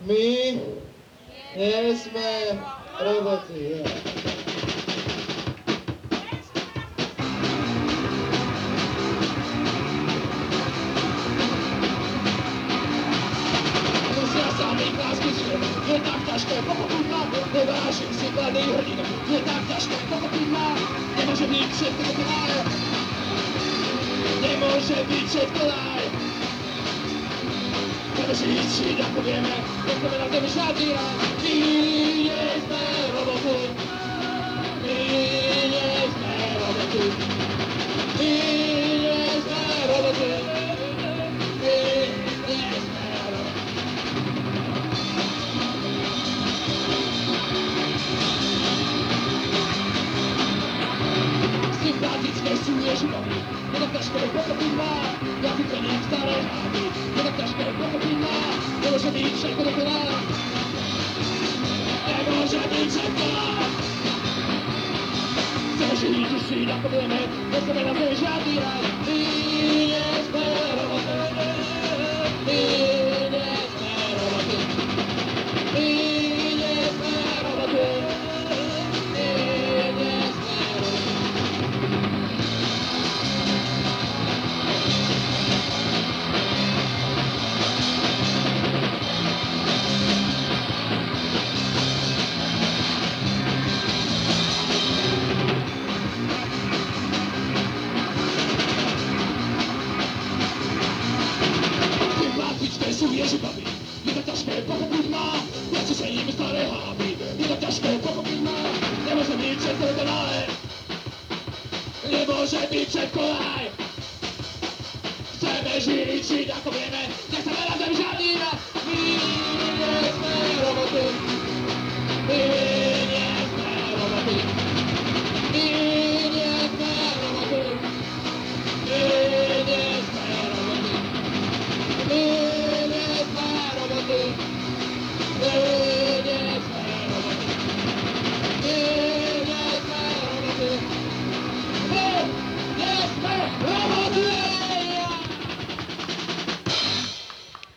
My nie sme roboty. Musia sa mi lásky žije, je tak ťažké pochopiť ma, nevážim si mladý hrdina, je tak ťažké pochopiť ma, nemôže byť všetko dokonalé, nemôže byť všetko laj. Chceme žiť, ako vieme, nechceme na zemi žiadny raj. My nie sme roboty, my nie sme roboty, my nie sme roboty, my nie sme roboty. Sympatické sú ježivovi, je tak ťažké pochopiť ma, ja si cením staré hády, je tak ťažké pochopiť ma, nemôže byť všetko dokonalé, nemôže byť všetko laj. Chceme žiť, ako vieme, nechceme na zemi žiadny raj. My nie sme roboty, my nie sme roboty, my nie sme roboty, my nie sme roboty. Sympatické sú ježibaby, je tak ťažké pochopiť ma, ja si cením staré háby, je tak ťažké pochopiť ma, nemôže byť všetko dokonalé, nemôže byť všetko laj. Chceme žiť, ako vieme, nechceme na zemi žiadny raj. My